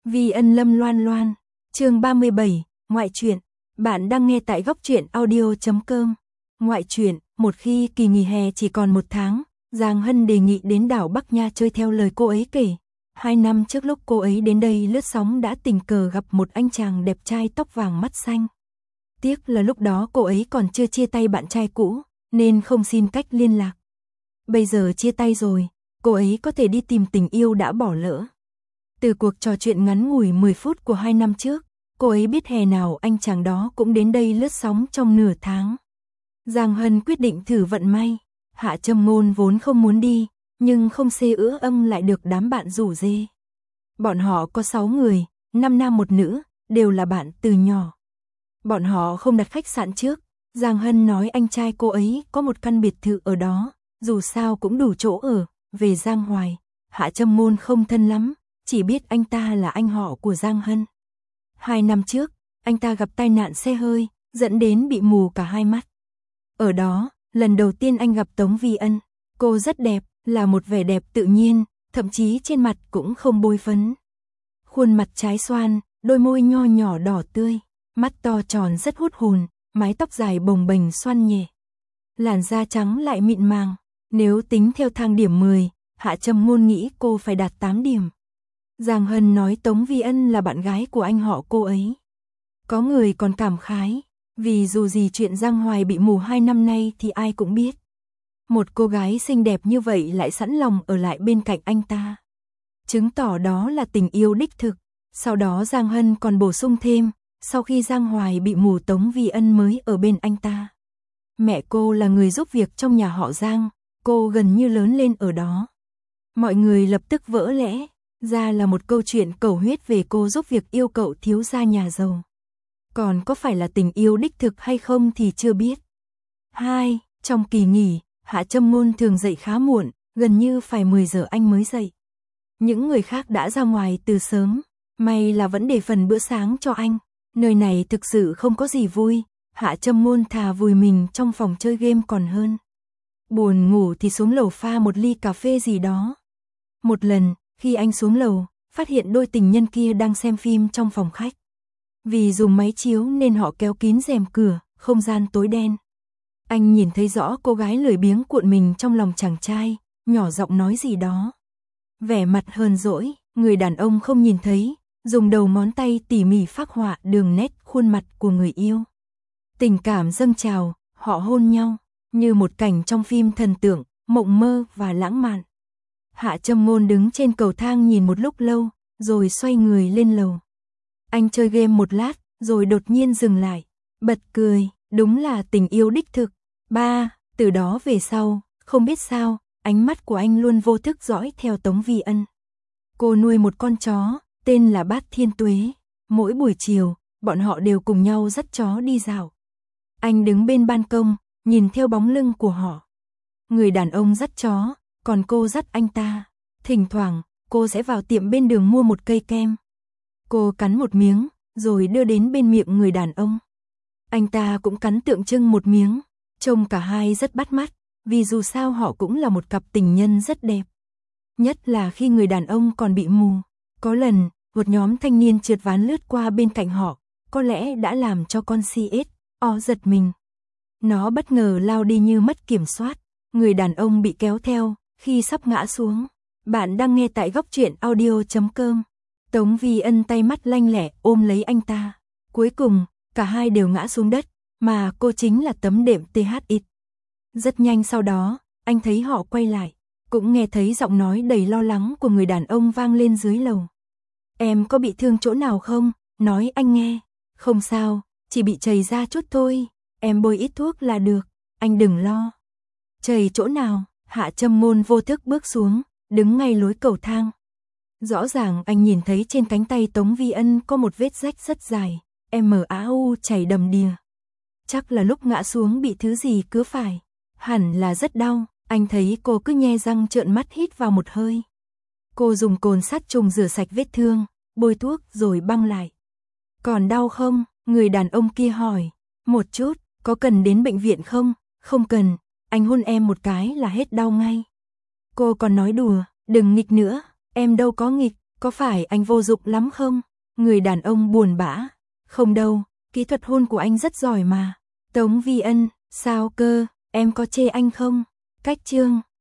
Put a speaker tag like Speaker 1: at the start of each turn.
Speaker 1: Vi Ân Lâm Loan Loan, chương 37, ngoại truyện. Bạn đang nghe tại góc truyện audio.com. Ngoại truyện, một khi kỳ nghỉ hè chỉ còn 1 tháng, Giang Hân đề nghị đến đảo Bắc Nha chơi theo lời cô ấy kể. 2 năm trước lúc cô ấy đến đây lướt sóng đã tình cờ gặp một anh chàng đẹp trai tóc vàng mắt xanh. Tiếc là lúc đó cô ấy còn chưa chia tay bạn trai cũ, nên không xin cách liên lạc. Bây giờ chia tay rồi, cô ấy có thể đi tìm tình yêu đã bỏ lỡ. Từ cuộc trò chuyện ngắn ngủi 10 phút của 2 năm trước, cô ấy biết hè nào anh chàng đó cũng đến đây lướt sóng trong nửa tháng. Giang Hân quyết định thử vận may. Hạ Trâm Ngôn vốn không muốn đi, nhưng không xê ứa âm lại được đám bạn rủ rê. Bọn họ có 6 người, 5 nam 1 nữ, đều là bạn từ nhỏ. Bọn họ không đặt khách sạn trước, Giang Hân nói anh trai cô ấy có một căn biệt thự ở đó, dù sao cũng đủ chỗ ở. Về Giang Hoài, Hạ Trâm Ngôn không thân lắm, chỉ biết anh ta là anh họ của Giang Hân. 2 năm trước, anh ta gặp tai nạn xe hơi, dẫn đến bị mù cả 2 mắt. Ở đó, lần đầu tiên anh gặp Tống Vi Ân, cô rất đẹp, là một vẻ đẹp tự nhiên, thậm chí trên mặt cũng không bôi phấn. Khuôn mặt trái xoan, đôi môi nho nhỏ đỏ tươi, mắt to tròn rất hút hồn, mái tóc dài bồng bềnh xoăn nhẹ. Làn da trắng lại mịn màng, nếu tính theo thang điểm 10, Hạ Trâm Ngôn nghĩ cô phải đạt 8 điểm. Giang Hân nói Tống Vi Ân là bạn gái của anh họ cô ấy. Có người còn cảm khái, vì dù gì chuyện Giang Hoài bị mù 2 năm nay thì ai cũng biết. Một cô gái xinh đẹp như vậy lại sẵn lòng ở lại bên cạnh anh ta. Chứng tỏ đó là tình yêu đích thực. Sau đó Giang Hân còn bổ sung thêm, sau khi Giang Hoài bị mù Tống Vi Ân mới ở bên anh ta. Mẹ cô là người giúp việc trong nhà họ Giang, cô gần như lớn lên ở đó. Mọi người lập tức vỡ lẽ, ra là một câu chuyện cầu huyết về cô giúp việc yêu cậu thiếu gia nhà giàu. Còn có phải là tình yêu đích thực hay không thì chưa biết. 2. Trong kỳ nghỉ, Hạ Trâm Ngôn thường dậy khá muộn, gần như phải 10 giờ anh mới dậy. Những người khác đã ra ngoài từ sớm, may là vẫn để phần bữa sáng cho anh. Nơi này thực sự không có gì vui, Hạ Trâm Ngôn thà vùi mình trong phòng chơi game còn hơn. Buồn ngủ thì xuống lầu pha một ly cà phê gì đó. Một lần, khi anh xuống lầu, phát hiện đôi tình nhân kia đang xem phim trong phòng khách. Vì dùng máy chiếu nên họ kéo kín rèm cửa, không gian tối đen. Anh nhìn thấy rõ cô gái lười biếng cuộn mình trong lòng chàng trai, nhỏ giọng nói gì đó. Vẻ mặt hờn dỗi, người đàn ông không nhìn thấy, dùng đầu ngón tay tỉ mỉ phác họa đường nét khuôn mặt của người yêu. Tình cảm dâng trào, họ hôn nhau, như một cảnh trong phim thần tượng, mộng mơ và lãng mạn. Hạ Trâm Ngôn đứng trên cầu thang nhìn một lúc lâu, rồi xoay người lên lầu. Anh chơi game một lát, rồi đột nhiên dừng lại, bật cười, đúng là tình yêu đích thực. 3. Từ đó về sau, không biết sao, ánh mắt của anh luôn vô thức dõi theo Tống Vi Ân. Cô nuôi một con chó, tên là Bát Thiên Tuế. Mỗi buổi chiều, bọn họ đều cùng nhau dắt chó đi dạo. Anh đứng bên ban công, nhìn theo bóng lưng của họ. Người đàn ông dắt chó, còn cô dắt anh ta. Thỉnh thoảng, cô sẽ vào tiệm bên đường mua một cây kem. Cô cắn một miếng, rồi đưa đến bên miệng người đàn ông. Anh ta cũng cắn tượng trưng một miếng. Trông cả hai rất bắt mắt, vì dù sao họ cũng là một cặp tình nhân rất đẹp. Nhất là khi người đàn ông còn bị mù. Có lần, một nhóm thanh niên trượt ván lướt qua bên cạnh họ, có lẽ đã làm cho con CSO giật mình. Nó bất ngờ lao đi như mất kiểm soát. Người đàn ông bị kéo theo, khi sắp ngã xuống. Bạn đang nghe tại góc truyện audio.com. Tống Vi Ân tay mắt lanh lẹ ôm lấy anh ta. Cuối cùng, cả hai đều ngã xuống đất, mà cô chính là tấm đệm THX. Rất nhanh sau đó, anh thấy họ quay lại, cũng nghe thấy giọng nói đầy lo lắng của người đàn ông vang lên dưới lầu. Em có bị thương chỗ nào không? Nói anh nghe. Không sao, chỉ bị chảy ra chút thôi, em bôi ít thuốc là được, anh đừng lo. Chảy chỗ nào? Hạ Trâm Ngôn vô thức bước xuống, đứng ngay lối cầu thang. Rõ ràng anh nhìn thấy trên cánh tay Tống Vi Ân có một vết rách rất dài, MAU chảy đầm đìa. Chắc là lúc ngã xuống bị thứ gì cứa phải. Hẳn là rất đau, anh thấy cô cứ nhe răng trợn mắt hít vào một hơi. Cô dùng cồn sát trùng rửa sạch vết thương, bôi thuốc rồi băng lại. Còn đau không? Người đàn ông kia hỏi. Một chút, có cần đến bệnh viện không? Không cần, anh hôn em một cái là hết đau ngay. Cô còn nói đùa, đừng nghịch nữa, em đâu có nghịch, Có phải anh vô dụng lắm không? Người đàn ông buồn bã. Không đâu, kỹ thuật hôn của anh rất giỏi mà. Tống Vi Ân, sao cơ, em có chê anh không? Cách chương